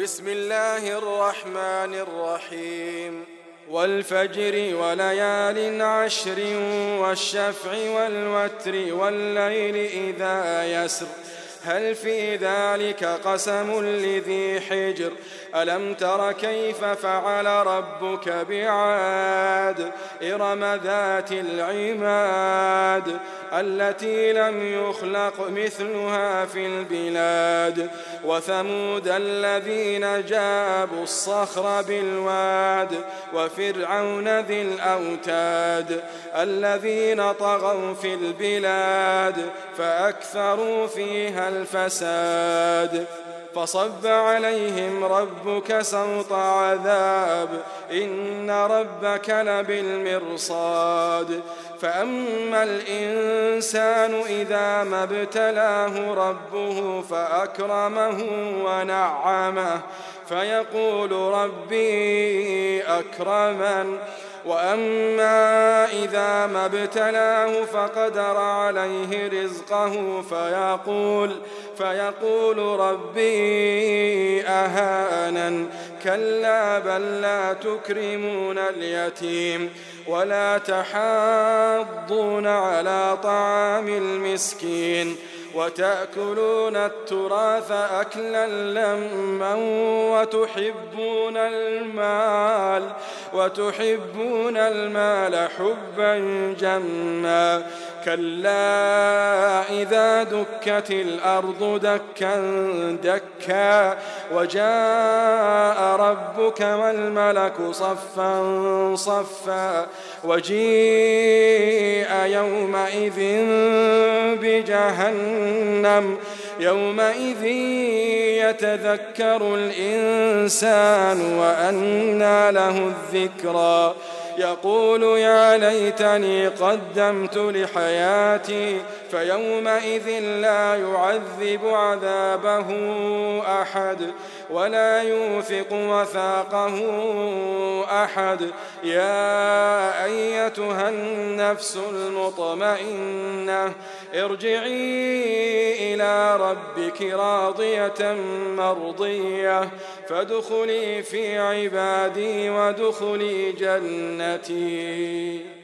بسم الله الرحمن الرحيم والفجر وليال عشر والشفع والوتر والليل إذا يسر هل في ذلك قسم لذي حجر ألم تر كيف فعل ربك بعاد إرم ذات العماد التي لم يخلق مثلها في البلاد وثمود الذين جابوا الصخر بالواد وفرعون ذي الأوتاد الذين طغوا في البلاد فأكثروا فيها الفساد فصب عليهم ربك سوط عذاب إن ربك لبالمرصاد فأما الإنسان إذا ما ابتلاه ربه فأكرمه ونعمه فيقول ربي أكرمن وأما إذا ما ابتلاه فقدر عليه رزقه فيقول ربي أهانن كلا بل لا تكرمون اليتيم ولا تحاضون على طعام المسكين وتأكلون التراث أكلا لما وتحبون المال حبا جما كلا إذا دكت الأرض دكا دكا وجاء ربك والملك صفا صفا وجيء يومئذ بجهنم يومئذ يتذكر الإنسان وأنى له الذكرى يقول يا ليتني قدمت لحياتي فيومئذ لا يعذب عذابه أحد ولا يوثق وثاقه أحد يا أيتها النفس المطمئنة ارجعي إلى ربك راضية مرضية فادخلي في عبادي وادخلي جنتي.